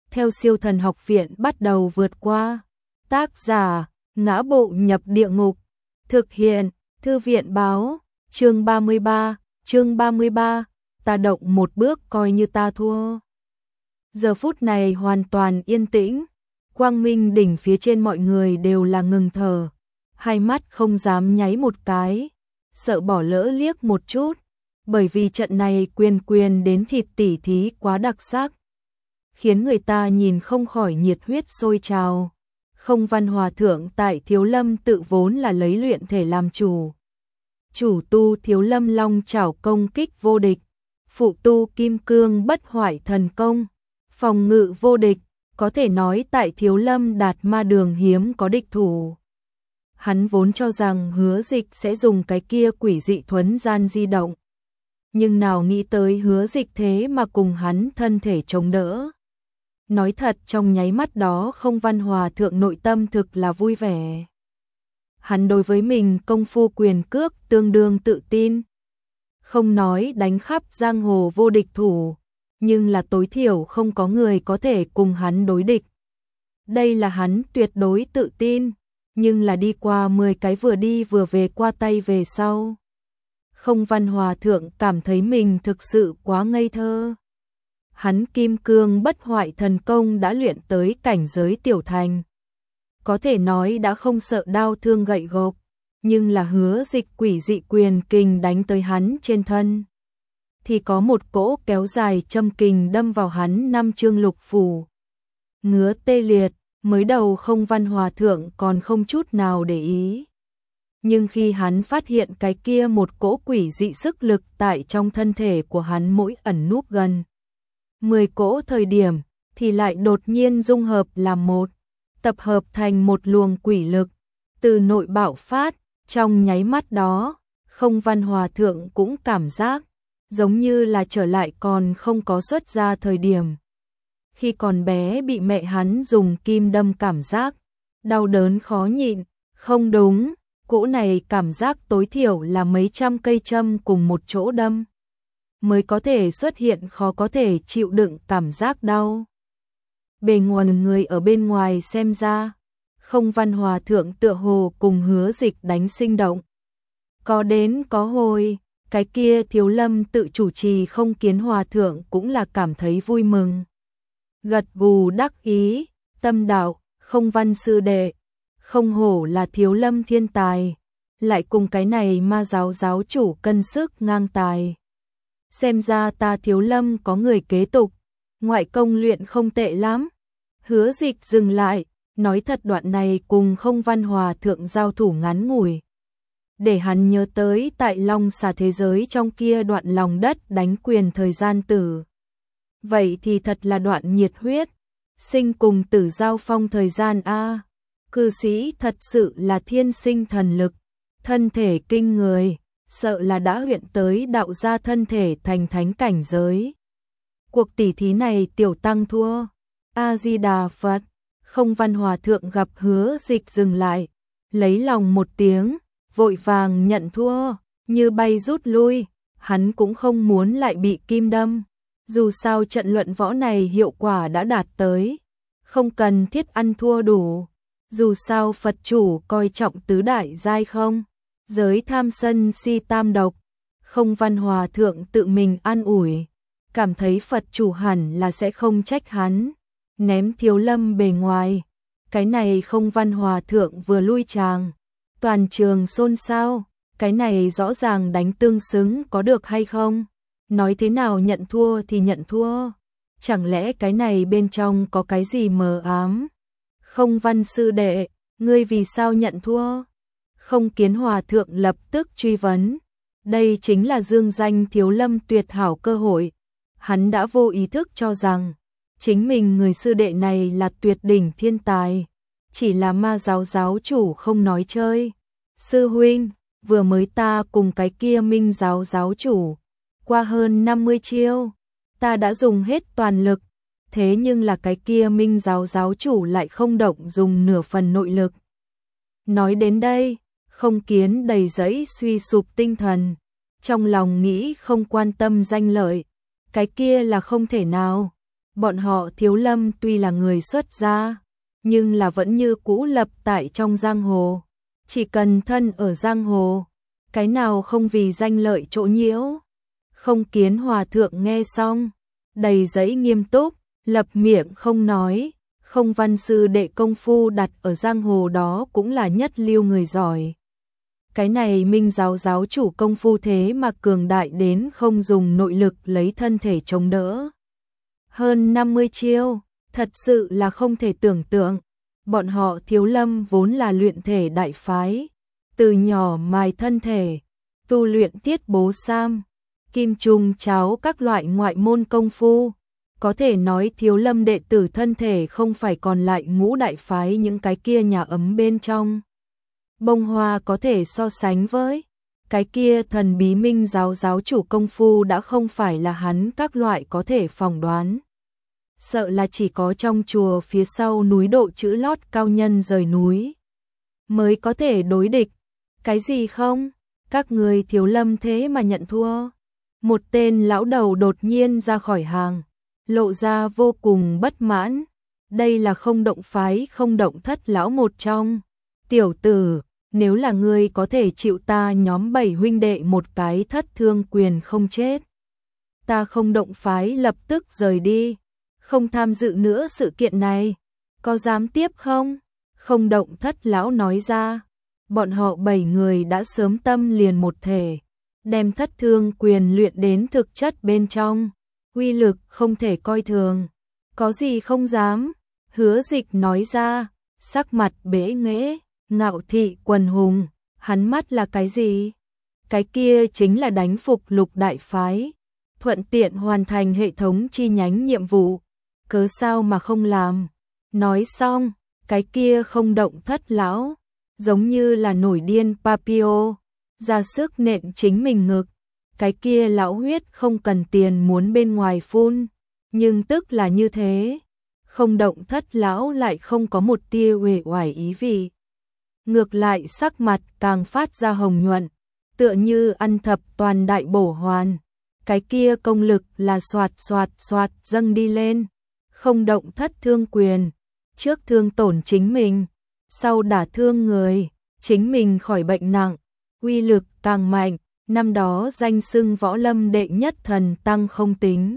theo Siêu Thần Học Viện bắt đầu vượt qua. Tác giả: Ngã Bộ Nhập Địa Ngục. Thực hiện: Thư viện báo. Chương 33, ta động một bước coi như ta thua. Giờ phút này hoàn toàn yên tĩnh, quang minh đỉnh phía trên mọi người đều là ngừng thở, hai mắt không dám nháy một cái, sợ bỏ lỡ liếc một chút, bởi vì trận này quyền đến thịt tỉ thí quá đặc sắc, khiến người ta nhìn không khỏi nhiệt huyết sôi trào. Không Văn Hòa Thượng tại Thiếu Lâm tự vốn là lấy luyện thể làm chủ. Chủ tu Thiếu Lâm Long Chảo công kích vô địch, phụ tu Kim Cương Bất Hoại thần công, phòng ngự vô địch, có thể nói tại Thiếu Lâm Đạt Ma đường hiếm có địch thủ. Hắn vốn cho rằng Hứa Dịch sẽ dùng cái kia quỷ dị thuấn gian di động, nhưng nào nghĩ tới Hứa Dịch thế mà cùng hắn thân thể chống đỡ. Nói thật, trong nháy mắt đó Không Văn Hòa Thượng nội tâm thực là vui vẻ. Hắn đối với mình công phu quyền cước tương đương tự tin. Không nói đánh khắp giang hồ vô địch thủ, nhưng là tối thiểu không có người có thể cùng hắn đối địch. Đây là hắn tuyệt đối tự tin, nhưng là đi qua 10 cái vừa đi vừa về qua tay về sau. Không Văn Hòa Thượng cảm thấy mình thực sự quá ngây thơ. Hắn Kim Cương Bất Hoại thần công đã luyện tới cảnh giới tiểu thành. Có thể nói đã không sợ đao thương gậy gộc, nhưng là Hứa Dịch quỷ dị quyền kình đánh tới hắn trên thân, thì có một cỗ kéo dài châm kình đâm vào hắn năm chương lục phủ. Ngứa tê liệt, mới đầu Không Văn Hòa Thượng còn không chút nào để ý. Nhưng khi hắn phát hiện cái kia một cỗ quỷ dị sức lực tại trong thân thể của hắn mỗi ẩn núp gần 10 cỗ thời điểm, thì lại đột nhiên dung hợp làm một, tập hợp thành một luồng quỷ lực, từ nội bạo phát. Trong nháy mắt đó, Không Văn Hòa Thượng cũng cảm giác giống như là trở lại còn không có xuất ra thời điểm. Khi còn bé bị mẹ hắn dùng kim đâm cảm giác, đau đớn khó nhịn, không đúng, cỗ này cảm giác tối thiểu là mấy trăm cây châm cùng một chỗ đâm mới có thể xuất hiện khó có thể chịu đựng cảm giác đau. Bề ngoài người ở bên ngoài xem ra, Không Văn Hòa Thượng tựa hồ cùng Hứa Dịch đánh sinh động. Có đến có hồi, cái kia Thiếu Lâm tự chủ trì Không Kiến Hòa Thượng cũng là cảm thấy vui mừng. Gật gù đắc ý, tâm đạo, Không Văn sư đệ, không hổ là Thiếu Lâm thiên tài, lại cùng cái này Ma giáo giáo chủ cân sức ngang tài. Xem ra ta Thiếu Lâm có người kế tục, ngoại công luyện không tệ lắm. Hứa Dịch dừng lại, nói thật đoạn này cùng Không Văn Hòa Thượng giao thủ ngắn ngủi, để hắn nhớ tới tại Long Xà thế giới trong kia đoạn lòng đất đánh quyền thời gian tử. Vậy thì thật là đoạn nhiệt huyết, sinh cùng tử giao phong thời gian a. Cư sĩ thật sự là thiên sinh thần lực, thân thể kinh người, sợ là đã luyện tới đạo gia thân thể thành thánh cảnh giới. Cuộc tỷ thí này tiểu tăng thua. A Di Đà Phật. Không Văn Hòa Thượng gặp Hứa Dịch dừng lại, lấy lòng một tiếng, vội vàng nhận thua, như bay rút lui. Hắn cũng không muốn lại bị kim đâm, dù sao trận luận võ này hiệu quả đã đạt tới, không cần thiết ăn thua đủ. Dù sao Phật chủ coi trọng tứ đại giai không, giới tham sân si tam độc. Không Văn Hòa Thượng tự mình an ủi, cảm thấy Phật chủ hẳn là sẽ không trách hắn, ném Thiếu Lâm bề ngoài. Cái này Không Văn Hòa Thượng vừa lui tràng, toàn trường xôn xao, cái này rõ ràng đánh tương xứng có được hay không? Nói thế nào nhận thua thì nhận thua, chẳng lẽ cái này bên trong có cái gì mờ ám? Không Văn sư đệ, ngươi vì sao nhận thua? Không Kiến Hòa Thượng lập tức truy vấn. Đây chính là dương danh Thiếu Lâm tuyệt hảo cơ hội. Hắn đã vô ý thức cho rằng chính mình người sư đệ này là tuyệt đỉnh thiên tài, chỉ là Ma giáo giáo chủ không nói chơi. Sư huynh, vừa mới ta cùng cái kia Minh giáo giáo chủ qua hơn 50 chiêu, ta đã dùng hết toàn lực, thế nhưng là cái kia Minh giáo giáo chủ lại không động dùng nửa phần nội lực. Nói đến đây, Không Kiến đầy dẫy suy sụp tinh thần, trong lòng nghĩ không quan tâm danh lợi, cái kia là không thể nào. Bọn họ Thiếu Lâm tuy là người xuất gia, nhưng là vẫn như cũ lập tại trong giang hồ. Chỉ cần thân ở giang hồ, cái nào không vì danh lợi chỗ nhiễu. Không Kiến hòa thượng nghe xong, đầy giấy nghiêm túc, lập miệng không nói. Không Văn sư đệ công phu đặt ở giang hồ đó cũng là nhất lưu người giỏi. Cái này Minh giáo giáo chủ công phu thế mà cường đại đến không dùng nội lực lấy thân thể chống đỡ. Hơn 50 chiêu, thật sự là không thể tưởng tượng. Bọn họ Thiếu Lâm vốn là luyện thể đại phái, từ nhỏ mài thân thể, tu luyện Tiết Bố Sam, Kim Trung Cháo các loại ngoại môn công phu. Có thể nói Thiếu Lâm đệ tử thân thể không phải còn lại ngũ đại phái những cái kia nhà ấm bên trong. Bông Hoa có thể so sánh với cái kia thần bí Minh giáo giáo chủ công phu đã không phải là hắn các loại có thể phỏng đoán. Sợ là chỉ có trong chùa phía sau núi Độ Chữ Lót cao nhân rời núi mới có thể đối địch. Cái gì không? Các người Thiếu Lâm thế mà nhận thua. Một tên lão đầu đột nhiên ra khỏi hàng, lộ ra vô cùng bất mãn. Đây là Không Động phái Không Động thất lão một trong. Tiểu tử, nếu là ngươi có thể chịu ta nhóm 7 huynh đệ một cái Thất Thương Quyền không chết, ta Không Động phái lập tức rời đi, không tham dự nữa sự kiện này. Có dám tiếp không? Không Động thất lão nói ra. Bọn họ 7 người đã sớm tâm liền một thể, đem Thất Thương Quyền luyện đến thực chất bên trong, uy lực không thể coi thường. Có gì không dám? Hứa Dịch nói ra, sắc mặt bẽ nghễ, ngạo thị quần hùng. Hắn mắt là cái gì? Cái kia chính là đánh phục Lục đại phái, thuận tiện hoàn thành hệ thống chi nhánh nhiệm vụ. Cớ sao mà không làm? Nói xong, cái kia Không Động thất lão giống như là nổi điên Papio, ra sức nện chính mình ngực. Cái kia lão huyết không cần tiền muốn bên ngoài phun, nhưng tức là như thế. Không Động thất lão lại không có một tia uể oải ý vị, ngược lại sắc mặt càng phát ra hồng nhuận, tựa như ăn thập toàn đại bổ hoàn. Cái kia công lực là xoạt xoạt xoạt dâng đi lên. Không Động Thất Thương Quyền, trước thương tổn chính mình, sau đả thương người, chính mình khỏi bệnh nặng, uy lực càng mạnh. Năm đó danh xưng võ lâm đệ nhất thần tăng không tính,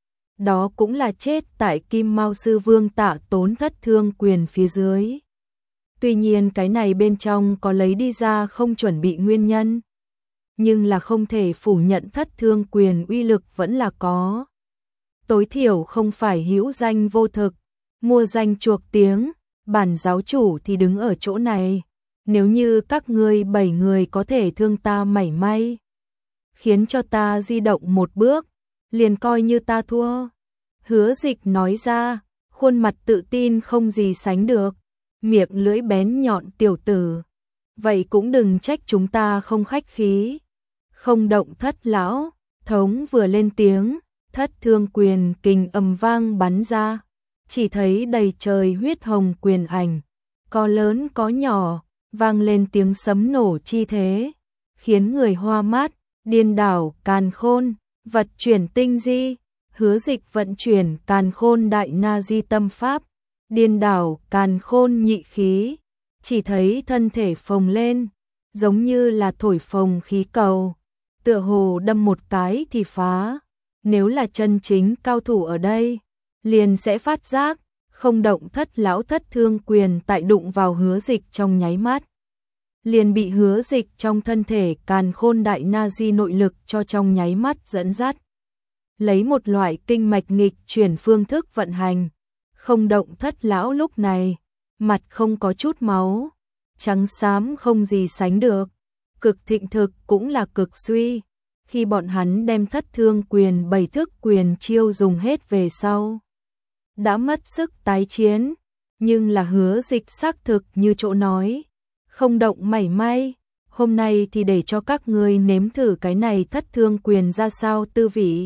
đó cũng là chết tại Kim Mao sư vương Tạ Tốn Thất Thương Quyền phía dưới. Tuy nhiên cái này bên trong có lấy đi ra không chuẩn bị nguyên nhân, nhưng là không thể phủ nhận Thất Thương Quyền uy lực vẫn là có. Tối thiểu không phải hữu danh vô thực, mua danh chuộc tiếng. Bản giáo chủ thì đứng ở chỗ này, nếu như các ngươi 7 người có thể thương ta mảy may, khiến cho ta di động một bước, liền coi như ta thua. Hứa Dịch nói ra, khuôn mặt tự tin không gì sánh được, miệng lưỡi bén nhọn. Tiểu tử, vậy cũng đừng trách chúng ta không khách khí. Không Động thất lão thống vừa lên tiếng, Thất Thương Quyền kình ầm vang bắn ra, chỉ thấy đầy trời huyết hồng quyền ảnh, có lớn có nhỏ, vang lên tiếng sấm nổ chi thế, khiến người hoa mắt. Điên đảo càn khôn, vật chuyển tinh di. Hứa Dịch vận chuyển Càn Khôn Đại Na Di tâm pháp, điên đảo càn khôn nhị khí, chỉ thấy thân thể phồng lên, giống như là thổi phồng khí cầu, tựa hồ đâm một cái thì phá. Nếu là chân chính cao thủ ở đây, liền sẽ phát giác. Không Động thất lão Thất Thương Quyền tại đụng vào Hứa Dịch trong nháy mắt, liền bị Hứa Dịch trong thân thể Càn Khôn Đại Na Di nội lực cho trong nháy mắt dẫn dắt, lấy một loại kinh mạch nghịch chuyển phương thức vận hành. Không Động thất lão lúc này mặt không có chút máu, trắng xám không gì sánh được, cực thịnh thực cũng là cực suy. Khi bọn hắn đem Thất Thương Quyền 7 thức quyền chiêu dùng hết về sau, đã mất sức tái chiến, nhưng là Hứa Dịch xác thực như chỗ nói, không động mảy may. Hôm nay thì để cho các ngươi nếm thử cái này Thất Thương Quyền ra sao tư vị.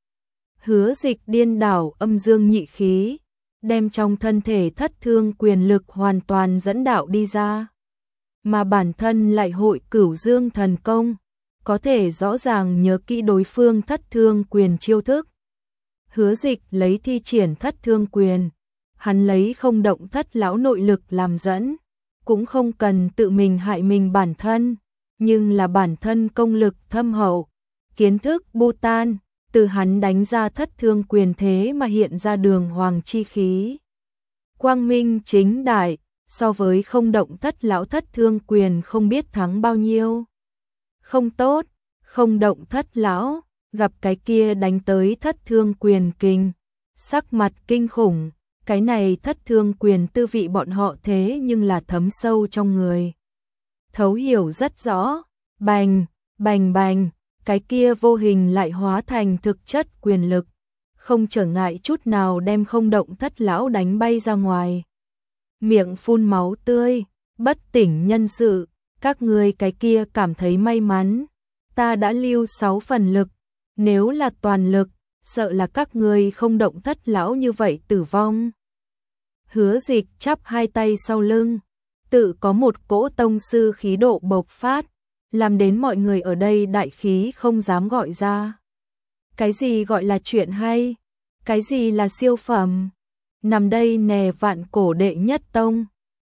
Hứa Dịch điên đảo âm dương nhị khí, đem trong thân thể Thất Thương Quyền lực hoàn toàn dẫn đạo đi ra, mà bản thân lại hội Cửu Dương thần công, có thể rõ ràng nhớ kỹ đối phương Thất Thương Quyền chiêu thức. Hứa Dịch lấy thi triển thất thương quyền, hắn lấy không động thất lão nội lực làm dẫn, cũng không cần tự mình hại mình bản thân, nhưng là bản thân công lực thâm hậu, kiến thức Bhutan, từ hắn đánh ra thất thương quyền thế mà hiện ra đường hoàng chi khí. Quang minh chính đại, so với không động thất lão thất thương quyền không biết thắng bao nhiêu. Không tốt, không động thất lão, gặp cái kia đánh tới thất thương quyền kình, sắc mặt kinh khủng, cái này thất thương quyền tư vị bọn họ thế nhưng là thấm sâu trong người. Thấu hiểu rất rõ, bành, bành bành, cái kia vô hình lại hóa thành thực chất quyền lực, không trở ngại chút nào đem không động thất lão đánh bay ra ngoài. Miệng phun máu tươi, bất tỉnh nhân sự, các ngươi cái kia cảm thấy may mắn, ta đã lưu 6 phần lực, nếu là toàn lực, sợ là các ngươi không động thất lão như vậy tử vong. Hứa Dịch chắp hai tay sau lưng, tự có một cỗ tông sư khí độ bộc phát, làm đến mọi người ở đây đại khí không dám gọi ra. Cái gì gọi là chuyện hay? Cái gì là siêu phẩm? Nằm đây nè vạn cổ đệ nhất tông,